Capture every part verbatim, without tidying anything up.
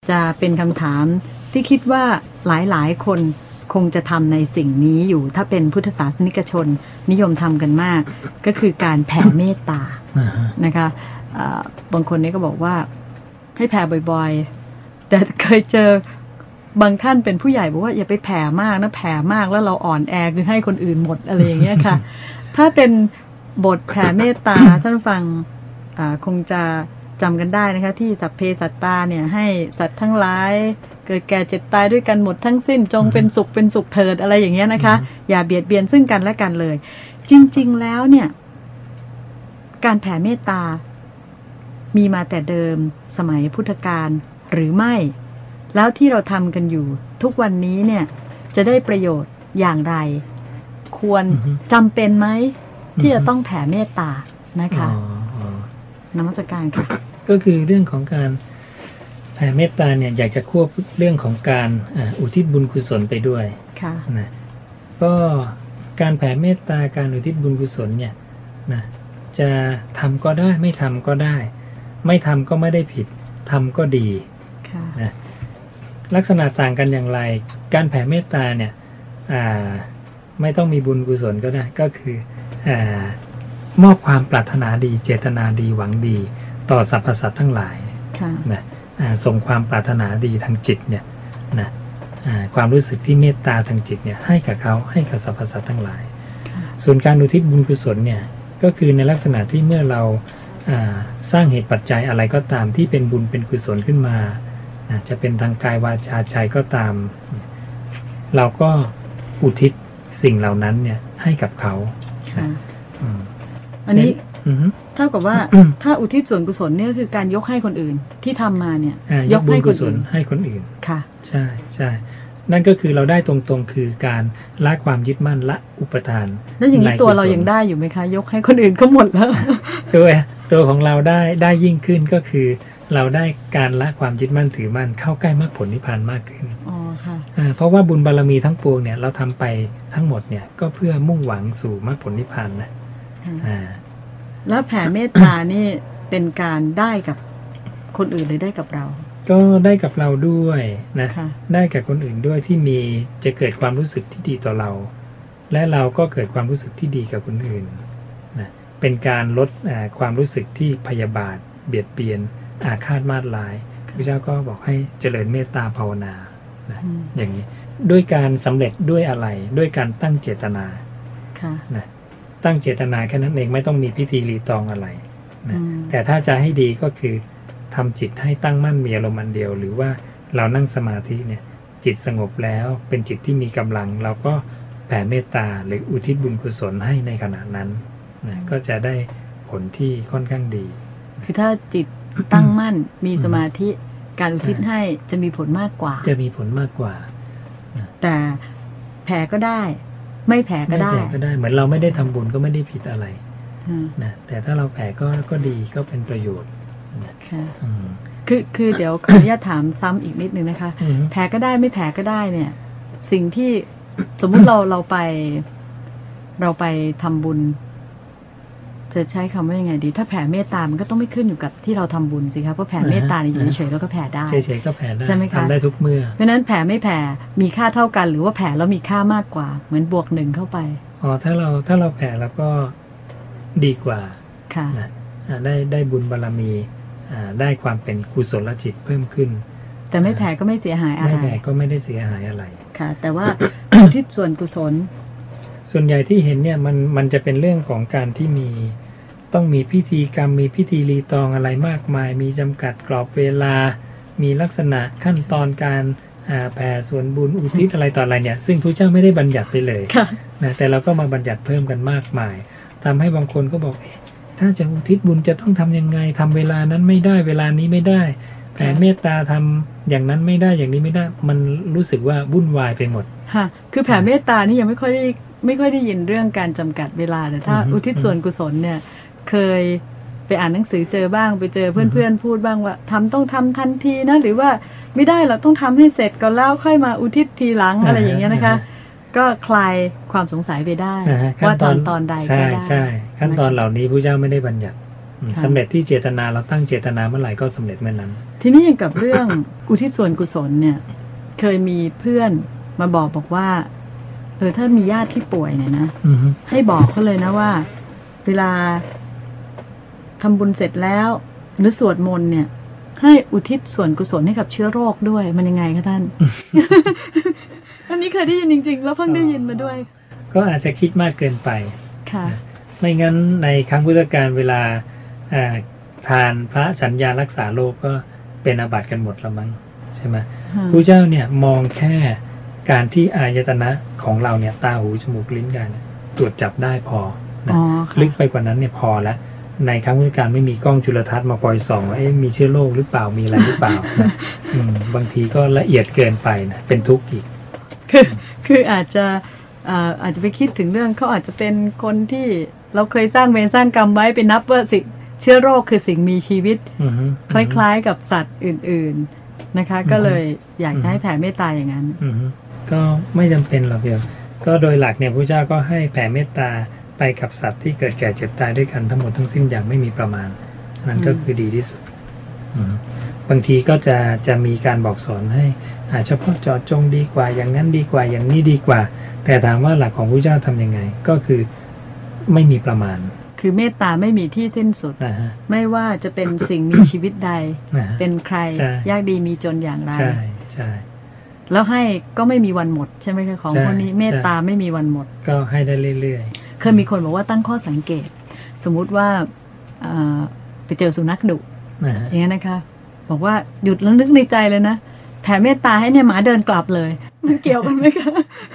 จะเป็นคำถามที่คิดว่าหลายๆคนคงจะทำในสิ่งนี้อยู่ถ้าเป็นพุทธศาสนิกชนนิยมทำกันมากก็คือการแผ่เมตตา นะคะบางคนนี่ก็บอกว่าให้แผ่บ่อยๆแต่เคยเจอบางท่านเป็นผู้ใหญ่บอกว่าอย่าไปแผ่มากนะแผ่มากแล้วเราอ่อนแอคือให้คนอื่นหมดอะไรอย่างเงี้ยค่ะ ถ้าเป็นบทแผ่เมตตา ท่านฟังคงจะจำกันได้นะคะที่สัพเพสัตตาเนี่ยให้สัตว์ทั้งหลายเกิดแก่เจ็บตายด้วยกันหมดทั้งสิ้นจงเป็นสุขเป็นสุขเถิดอะไรอย่างเงี้ยนะคะอย่าเบียดเบียนซึ่งกันและกันเลยจริงๆแล้วเนี่ยการแผ่เมตตามีมาแต่เดิมสมัยพุทธกาลหรือไม่แล้วที่เราทำกันอยู่ทุกวันนี้เนี่ยจะได้ประโยชน์อย่างไรควรจำเป็นไหมที่จะต้องแผ่เมตตานะคะนมัสการค่ะก็คือเรื่องของการแผ่เมตตาเนี่ยอยากจะควบเรื่องของการอุทิศบุญกุศลไปด้วยค่ะนะก็การแผ่เมตตาการอุทิศบุญกุศลเนี่ยนะจะทำก็ได้ไม่ทำก็ได้ไม่ทำก็ไม่ได้ผิดทำก็ดีนะลักษณะต่างกันอย่างไรการแผ่เมตตาเนี่ยไม่ต้องมีบุญกุศลก็ได้ก็คือมอบความปรารถนาดีเจตนาดีหวังดีต่อสรรพสัตว์ทั้งหลายนะส่งความปรารถนาดีทางจิตเนี่ยนะความรู้สึกที่เมตตาทางจิตเนี่ยให้กับเขาให้กับสรรพสัตว์ทั้งหลายส่วนการอุทิศบุญกุศลเนี่ยก็คือในลักษณะที่เมื่อเราสร้างเหตุปัจจัยอะไรก็ตามที่เป็นบุญเป็นกุศลขึ้นมาจะเป็นทางกายวาจาใจก็ตามเราก็อุทิศสิ่งเหล่านั้นเนี่ยให้กับเขาอันนี้เท่ากับว่าถ้าอุทิศส่วนกุศลเนี่ยคือการยกให้คนอื่นที่ทำมาเนี่ยยกให้คนอื่นให้คนอื่นค่ะใช่ใช่นั่นก็คือเราได้ตรงๆคือการละความยึดมั่นละอุปทานแล้วอย่างนี้ตัวเรายังได้อยู่ไหมคะยกให้คนอื่นก็หมดแล้วตัวตัวของเราได้ได้ยิ่งขึ้นก็คือเราได้การละความยึดมั่นถือมั่นเข้าใกล้มรรคผลนิพพานมากขึ้นอ๋อค่ะเพราะว่าบุญบารมีทั้งปวงเนี่ยเราทำไปทั้งหมดเนี่ยก็เพื่อมุ่งหวังสู่มรรคผลนิพพานนะอ่าแล้วแผ่เมตตานี่เป็นการได้กับคนอื่นหรือได้กับเราก็ได้กับเราด้วยนะได้กับคนอื่นด้วยที่มีจะเกิดความรู้สึกที่ดีต่อเราและเราก็เกิดความรู้สึกที่ดีกับคนอื่นนะเป็นการลดความรู้สึกที่พยาบาทเบียดเบียนอาฆาตมาตร้ายพระเจ้าก็บอกให้เจริญเมตตาภาวนานะอย่างนี้ด้วยการสำเร็จด้วยอะไรด้วยการตั้งเจตนานะตั้งเจตนาแค่นั้นเองไม่ต้องมีพิธีรีตองอะไรนะแต่ถ้าจะให้ดีก็คือทำจิตให้ตั้งมั่นมีอารมณ์อันเดียวหรือว่าเรานั่งสมาธิเนี่ยจิตสงบแล้วเป็นจิตที่มีกำลังเราก็แผ่เมตตาหรืออุทิศบุญกุศลให้ในขณะนั้นนะก็จะได้ผลที่ค่อนข้างดีคือถ้าจิตตั้งมั่นมีสมาธิการอุทิศให้จะมีผลมากกว่าจะมีผลมากกว่าแต่แผ่ก็ได้ไม่แผ่ก็ได้ไม่แผ่ก็ได้เหมือนเราไม่ได้ทำบุญก็ไม่ได้ผิดอะไรนะแต่ถ้าเราแผ่ก็ก็ดีก็เป็นประโยชน์ค่ะคือคือเดี๋ยวขออนุญาตถามซ้ำอีกนิดนึงนะคะแผ่ก็ได้ไม่แผ่ก็ได้เนี่ยสิ่งที่สมมุติเราเราไปเราไปทำบุญจะใช้คำว่ายังไงดีถ้าแผ่เมตตามันก็ต้องไม่ขึ้นอยู่กับที่เราทำบุญสิครับเพราะแผ่เมตตาอยู่เฉยๆแล้วก็แผ่ได้เฉยๆก็แผ่ได้ใช่ไหมคะทำได้ทุกเมื่อเพราะนั้นแผ่ไม่แผ่มีค่าเท่ากันหรือว่าแผ่แล้วมีค่ามากกว่าเหมือนบวกหนึ่งเข้าไปอ๋อถ้าเราถ้าเราแผ่แล้วก็ดีกว่าค่ะนะได้ได้บุญบารมีได้ความเป็นกุศลจิตเพิ่มขึ้นแต่ไม่แผ่ก็ไม่เสียหายอะไรไม่แผ่ก็ไม่ได้เสียหายอะไรค่ะแต่ว่าอุทิศส่วนกุศลส่วนใหญ่ที่เห็นเนี่ยมันมันจะเป็นเรื่องของการที่มีต้องมีพิธีกรรมมีพิธีรีตองอะไรมากมายมีจำกัดกรอบเวลามีลักษณะขั้นตอนการแผ่ส่วนบุญอุทิศอะไรต่ออะไรเนี่ยซึ่งพระเจ้าไม่ได้บัญญัติไปเลยนะแต่เราก็มาบัญญัติเพิ่มกันมากมายทำให้บางคนก็บอกถ้าจะอุทิศบุญจะต้องทำยังไงทำเวลานั้นไม่ได้เวลานี้ไม่ได้แผ่เมตตาทำอย่างนั้นไม่ได้อย่างนี้ไม่ได้มันรู้สึกว่าวุ่นวายไปหมดค่ะคือแผ่เมตตานี่ยังไม่ค่อยได้ไม่ค่อยได้ยินเรื่องการจำกัดเวลาแต่ถ้าอุทิศส่วนกุศลเนี่ยเคยไปอ่านหนังสือเจอบ้างไปเจอเพื่อนๆพูดบ้างว่าทำต้องทำทันทีนะหรือว่าไม่ได้เราต้องทำให้เสร็จก่อนแล้วค่อยมาอุทิศทีหลังอะไรอย่างเงี้ยนะคะก็คลายความสงสัยไปได้ว่าตอนตอนใดก็ได้ใช่ใช่ขั้นตอนเหล่านี้พระเจ้าไม่ได้บัญญัติสำเร็จที่เจตนาเราตั้งเจตนาเมื่อไหร่ก็สำเร็จเมื่อนั้นทีนี้อย่างกับเรื่อง อุทิศส่วนกุศลเนี่ยเคยมีเพื่อนมาบอกบอกว่าเออถ้ามีญาติที่ป่วยเนี่ยนะให้บอกเขาเลยนะว่าเวลาทำบุญเสร็จแล้วหรือสวดมนต์เนี่ยให้อุทิศส่วนกุศลให้กับเชื้อโรคด้วยมันยังไงคะท่าน อันนี้เคยได้ยินจริงๆแล้วเพิ่งได้ยินมาด้วยก็อาจจะคิดมากเกินไปค่ะไม่งั้นในครั้งพุทธกาลเวลาทานพระฉันยารักษาโรคก็เป็นอาบัติกันหมดแล้วมั้งใช่ไหมพระเจ้าเนี่ยมองแค่การที่อายตนะของเราเนี่ยตาหูจมูกลิ้นกายตรวจจับได้พอนะลึกไปกว่านั้นเนี่ยพอแล้วในครั้งพุทธกาลไม่มีกล้องจุลทรรศน์มาคอยส่องว่ามีเชื้อโรคหรือเปล่ามีอะไรหรือเปล่านะบางทีก็ละเอียดเกินไปนะเป็นทุกข์อีกคือคืออาจจะอาจจะไปคิดถึงเรื่องเขาอาจจะเป็นคนที่เราเคยสร้างเวรสร้างกรรมไว้ไปนับว่าสิเชื้อโรคคือสิ่งมีชีวิตคล้ายๆกับสัตว์อื่นๆนะคะก็เลยอยากจะให้แผ่เมตตาอย่างนั้นก็ไม่จำเป็นหรอกโยมก็โดยหลักเนี่ยพระเจ้าก็ให้แผ่เมตตาไปกับสัตว์ที่เกิดแก่เจ็บตายด้วยกันทั้งหมดทั้งสิ้นอย่างไม่มีประมาณนั่นก็คือดีที่สุดบางทีก็จะจะมีการบอกสอนให้เฉพาะเจาะจงดีกว่าอย่างนั้นดีกว่าอย่างนี้ดีกว่าแต่ถามว่าหลักของพระเจ้าทำยังไงก็คือไม่มีประมาณคือเมตตาไม่มีที่สิ้นสุด uh-huh. ไม่ว่าจะเป็นสิ่งมีชีวิตใด uh-huh. เป็นใครยากดีมีจนอย่างไรใช่ใช่แล้วให้ก็ไม่มีวันหมดใช่ไหมคะของพวกนี้เมตตาไม่มีวันหมดก็ให้ได้เรื่อยๆเคยมีคนบอกว่าตั้งข้อสังเกตสมมุติว่าไปเจอสุนัขดุ uh-huh. อย่างนี้นะคะบอกว่าหยุดแล้วนึกในใจเลยนะแผ่เมตตาให้เนี่ยหมาเดินกลับเลยมันเกี่ยวกันไหมคะ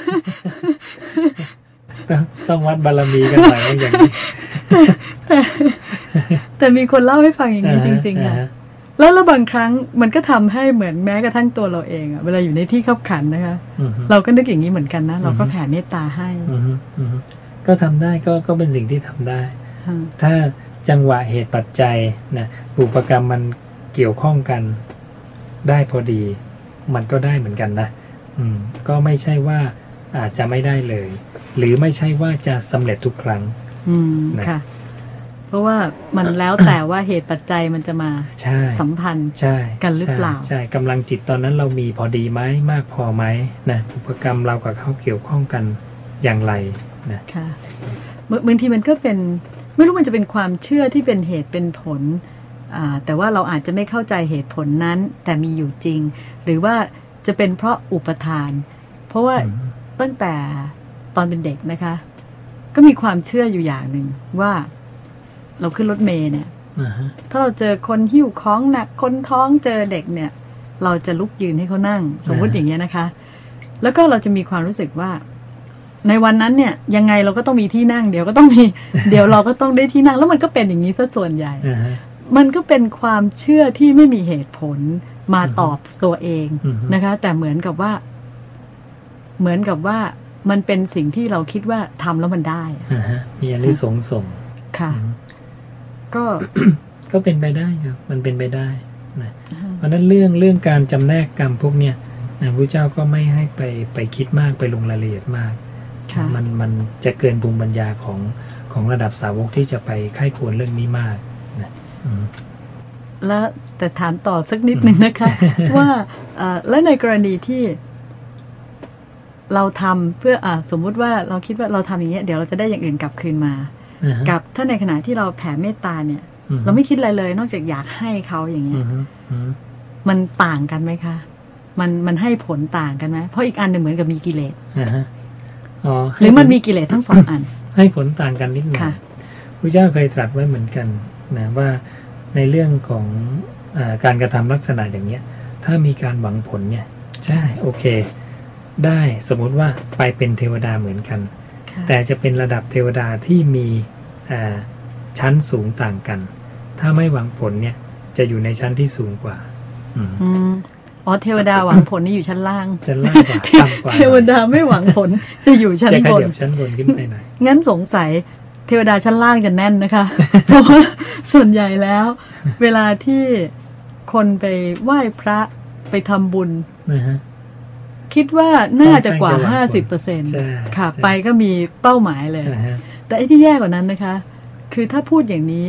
ต้องวัดบารมีกันหน่อยอย่างนี้แต่แต่มีคนเล่าให้ฟังอย่างนี้จริงๆค่ะแล้วแล้วบางครั้งมันก็ทำให้เหมือนแม้กระทั่งตัวเราเองอะเวลาอยู่ในที่ขับขันนะคะเราก็นึกอย่างนี้เหมือนกันนะเราก็แผ่เมตตาให้ก็ทำได้ก็ก็เป็นสิ่งที่ทำได้ถ้าจังหวะเหตุปัจจัยนะอุปกรรมมันเกี่ยวข้องกันได้พอดีมันก็ได้เหมือนกันนะอืมก็ไม่ใช่ว่าอาจจะไม่ได้เลยหรือไม่ใช่ว่าจะสำเร็จทุกครั้งอืมค่ะเพราะว่ามันแล้วแต่ว่าเหตุปัจจัยมันจะมาสัมพันธ์กันหรือเปล่าใช่กำลังจิตตอนนั้นเรามีพอดีไหมมากพอไหมนะอุปกรรมเรากับเขาเกี่ยวข้องกันอย่างไรนะค่ะบางทีมันก็เป็นไม่รู้มันจะเป็นความเชื่อที่เป็นเหตุเป็นผลแต่ว่าเราอาจจะไม่เข้าใจเหตุผลนั้นแต่มีอยู่จริงหรือว่าจะเป็นเพราะอุปทานเพราะว่าตั้งแต่ตอนเป็นเด็กนะคะก็มีความเชื่ออยู่อย่างหนึ่งว่าเราขึ้นรถเมล์เนี่ย uh-huh. ถ้าเราเจอคนหิ้วของหนักคนท้องเจอเด็กเนี่ยเราจะลุกยืนให้เขานั่งสมมติ uh-huh. อย่างเงี้ยนะคะแล้วก็เราจะมีความรู้สึกว่าในวันนั้นเนี่ยยังไงเราก็ต้องมีที่นั่งเดี๋ยวก็ต้องมี เดี๋ยวเราก็ต้องได้ที่นั่งแล้วมันก็เป็นอย่างนี้ซะส่วนใหญ่ uh-huh. มันก็เป็นความเชื่อที่ไม่มีเหตุผลมาตอบตัวเอง uh-huh. นะคะแต่เหมือนกับว่าเหมือนกับว่ามันเป็นสิ่งที่เราคิดว่าทำแล้วมันได้ uh-huh. มีอันนี้สงส่งค่ะ uh-huh. ก็ก็เป็นไปได้ครับมันเป็นไปได้นะ uh-huh. เพราะนั้นเรื่องเรื่องการจำแนกกรรมพวกเนี้ยนะพระเจ้าก็ไม่ให้ไปไปคิดมากไปลงรายละเอียดมาก uh-huh. มันมันจะเกินภูมิปัญญาของของระดับสาวกที่จะไปไข้ควรเรื่องนี้มากนะ uh-huh. แล้วแต่ถามต่อสักนิดนึงนะคะ ว่าแล้วในกรณีที่เราทำเพื่ออ่าสมมุติว่าเราคิดว่าเราทำอย่างเงี้ยเดี๋ยวเราจะได้อย่างอื่นกลับคืนมา uh-huh. กับถ้าในขณะที่เราแผ่เมตตาเนี่ย uh-huh. เราไม่คิดอะไรเลยนอกจากอยากให้เขาอย่างเงี้ย uh-huh. Uh-huh. มันต่างกันไหมคะมันมันให้ผลต่างกันไหมเพราะอีกอันหนึ่งเหมือนกับมีกิเลส uh-huh. อ๋อหรือมันมีกิเลสทั้งสองอันให้ผลต่างกันนิดหน่อยพระเจ้าเคยตรัสไว้เหมือนกันนะว่าในเรื่องของอ่าการกระทำลักษณะอย่างเงี้ยถ้ามีการหวังผลเนี่ยใช่โอเคได้สมมุติว่าไปเป็นเทวดาเหมือนกันแต่จะเป็นระดับเทวดาที่มีชั้นสูงต่างกันถ้าไม่หวังผลเนี่ยจะอยู่ในชั้นที่สูงกว่าอืมอ๋อเทวดาหวังผลนี่อยู่ชั้นล่างชั้นล่างกว่าต่ำกว่าเทวดาไม่หวังผลจะอยู่ชั้นบนจะขยับชั้นบนขึ้นไปหน่อยงั้นสงสัยเทวดาชั้นล่างจะแน่นนะคะเพราะว่าส่วนใหญ่แล้วเวลาที่คนไปไหว้พระไปทำบุญนะฮะคิดว่าน่าจะกว่า ห้าสิบเปอร์เซ็นต์ ค่ะไปก็มีเป้าหมายเลยแต่ไอ้ที่แย่กว่านั้นนะคะคือถ้าพูดอย่างนี้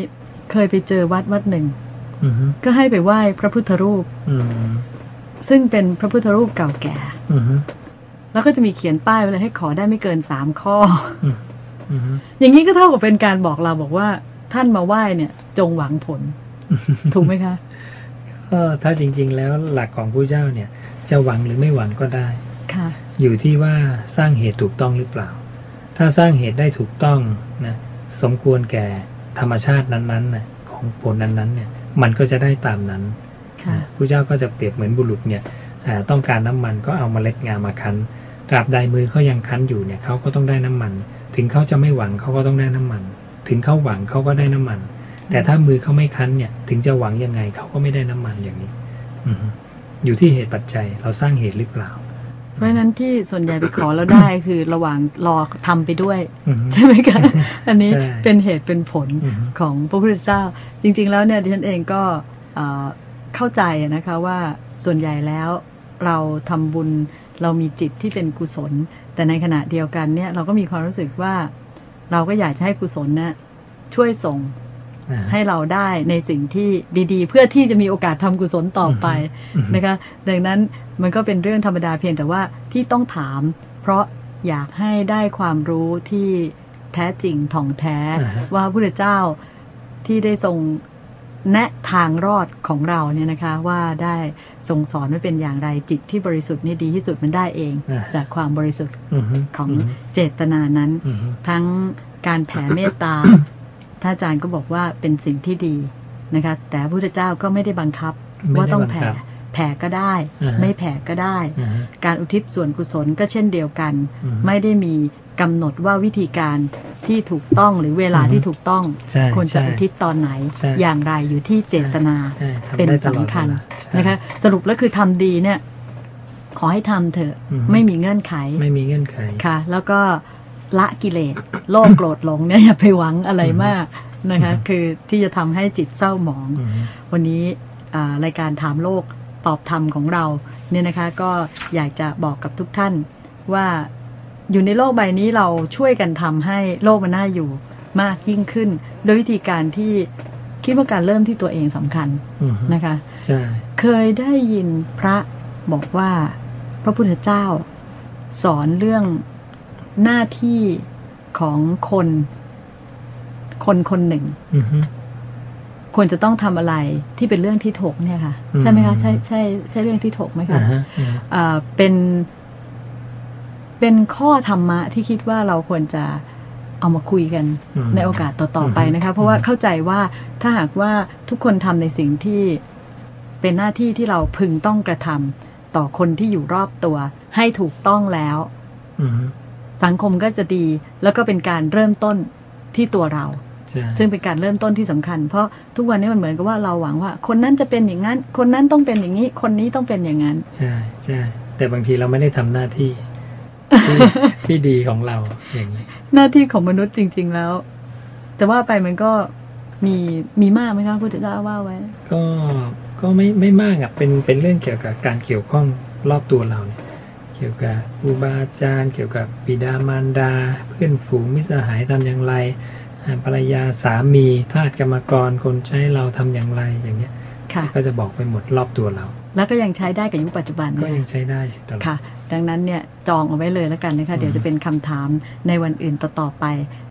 เคยไปเจอวัดวัดหนึ่งอือฮึก็ให้ไปไหว้พระพุทธรูปอืมซึ่งเป็นพระพุทธรูปเก่าแก่อือฮึแล้วก็จะมีเขียนป้ายไว้เลยให้ขอได้ไม่เกินสามข้ออืมอือฮึอย่างนี้ก็เท่ากับเป็นการบอกเราบอกว่าท่านมาไหว้เนี่ยจงหวังผล ถูกไหมคะก็ถ้าจริง ๆ แล้วหลักของผู้เจ้าเนี่ยจะหวังหรือไม่หวังก็ได้ค่ะอยู่ที่ว่าสร้างเหตุถูกต้องหรือเปล่า ถ้าสร้างเหตุได้ถูกต้องนะสมควรแก่ธรรมชาตินั้นๆนะของผลนั้นๆเนี่ยมันก็จะได้ตามนั้นค่ะนะผู้เจ้าก็จะเปรียบเหมือนบุรุษเนี่ยอ่าต้องการน้ำมันก็เอาเมล็ดงามาคั้นตราบใดมือเขายังคั้นอยู่เนี่ยเขาก็ต้องได้น้ำมัน ถึงเขาจะไม่หวังเขาก็ต้องได้น้ำมัน ถึงเขาหวังเขาก็ได้น้ำมัน แต่ถ้ามือเขาไม่คั้นเนี่ยถึงจะหวังยังไงเขาก็ไม่ได้น้ำมันอย่างนี้อือฮึอยู่ที่เหตุปัจจัยเราสร้างเหตุหรือเปล่าเพราะฉะนั้นที่ส่วนใหญ่ไปขอแล้วได้ คือระหว่างรอทำไปด้วยอือฮึใช่ไหมคะ อันนี้ใช่เป็นเหตุเป็นผลอือฮึของพระพุทธเจ้า จริง ๆ แล้วเนี่ยดิฉันเองก็เอ่อเข้าใจนะคะว่าส่วนใหญ่แล้วเราทำบุญเรามีจิตที่เป็นกุศล แต่ในขณะเดียวกันเนี่ยเราก็มีความรู้สึกว่าเราก็อยากจะให้กุศลเนี่ยช่วยส่งอ่าให้เราได้ในสิ่งที่ดีๆ เพื่อที่จะมีโอกาสทำกุศลต่อไปนะคะดังนั้นมันก็เป็นเรื่องธรรมดาเพียงแต่ว่าที่ต้องถาม เพราะอยากให้ได้ความรู้ที่แท้จริงถ่องแท้อ่าฮะว่าพระพุทธเจ้าที่ได้ทรงแนะทางรอดของเราเนี่ยนะคะว่าได้ทรงสอนไว้เป็นอย่างไรจิตที่บริสุทธิ์นี่ดีที่สุดมันได้เองอ่าจากความบริสุทธิ์อือฮึของอือฮึเจตนานั้นอือฮึทั้งการแผ่เมตตา ท่านอาจารย์ก็บอกว่าเป็นสิ่งที่ดีนะคะแต่พระพุทธเจ้าก็ไม่ได้บังคับไม่ว่าได้ต้องบังแผ่คับแผ่ก็ได้อ่าฮะไม่แผ่ก็ได้อ่าฮะการอุทิศส่วนกุศลก็เช่นเดียวกันอืมไม่ได้มีกำหนดว่าวิธีการที่ถูกต้องหรือเวลาอือฮึที่ถูกต้องใช่ควรจะใช่อุทิศตอนไหนใช่อย่างไรอยู่ที่เจตนาใช่ทำเป็นได้ตลอดสำคัญเวลาใช่นะคะสรุปแล้วคือทำดีเนี่ยขอให้ทำเถอะอือฮึไม่มีเงื่อนไขไม่มีเงื่อนไขค่ะ แล้วก็ละกิเลส โลภโกรธหลงเนี่ยอย่าไปหวังอะไรมากนะคะคือที่จะทำให้จิตเศร้าหมองอือฮึวันนี้อ่ารายการถามโลกตอบธรรมของเราเนี่ยนะคะก็อยากจะบอกกับทุกท่านว่าอยู่ในโลกใบนี้เราช่วยกันทำให้โลกมันน่าอยู่มากยิ่งขึ้น โดยวิธีการที่คิดว่าการเริ่มที่ตัวเองสำคัญอือฮึนะคะใช่เคยได้ยินพระบอกว่าพระพุทธเจ้าสอนเรื่องหน้าที่ของคนคนคนหนึ่งอือฮึควรจะต้องทำอะไรที่เป็นเรื่องที่ถกเนี่ยค่ะอืมใช่ไหมคะใช่ใช่ใช่เรื่องที่ถกไหมคะอ่าฮะอ่าฮะอ่าเป็นเป็นข้อธรรมะที่คิดว่าเราควรจะเอามาคุยกันอืมในโอกาสต่อๆไปนะคะอืมเพราะว่าเข้าใจว่าถ้าหากว่าทุกคนทำในสิ่งที่เป็นหน้าที่ที่เราพึงต้องกระทำต่อคนที่อยู่รอบตัว ให้ถูกต้องแล้วอือฮึสังคมก็จะดี แล้วก็เป็นการเริ่มต้นที่ตัวเราใช่ซึ่งเป็นการเริ่มต้นที่สำคัญ เพราะทุกวันนี้มันเหมือนกับว่าเราหวังว่า คนนั้นจะเป็นอย่างนั้น คนนั้นต้องเป็นอย่างนี้ คนนี้ต้องเป็นอย่างนั้นใช่ใช่แต่บางทีเราไม่ได้ทำหน้าที่ ที่ที่ดีของเราอย่างนี้หน้าที่ของมนุษย์จริง ๆ แล้ว จะว่าไปมันก็มีมีมากไหมคะพุทธเจ้าว่าไว้ก็ก็ไม่ไม่มากอ่ะเป็นเป็นเรื่องเกี่ยวกับการเกี่ยวข้องรอบตัวเราเนี่ยเกี่ยวกับครูบาอาจารย์เกี่ยวกับบิดามารดา เพื่อนฝูงมิตรสหายทำอย่างไรอ่าภรรยาสามีทาสกรรมกรคนใช้เราทำอย่างไรอย่างเงี้ยค่ะก็จะบอกไปหมดรอบตัวเราแล้วก็ยังใช้ได้กับยุคปัจจุบันก็เนี่ยยังใช้ได้อยู่ตลอดค่ะ ดังนั้นเนี่ยจองเอาไว้เลยแล้วกันนะคะ เดี๋ยวจะเป็นคำถามในวันอื่นต่อๆไป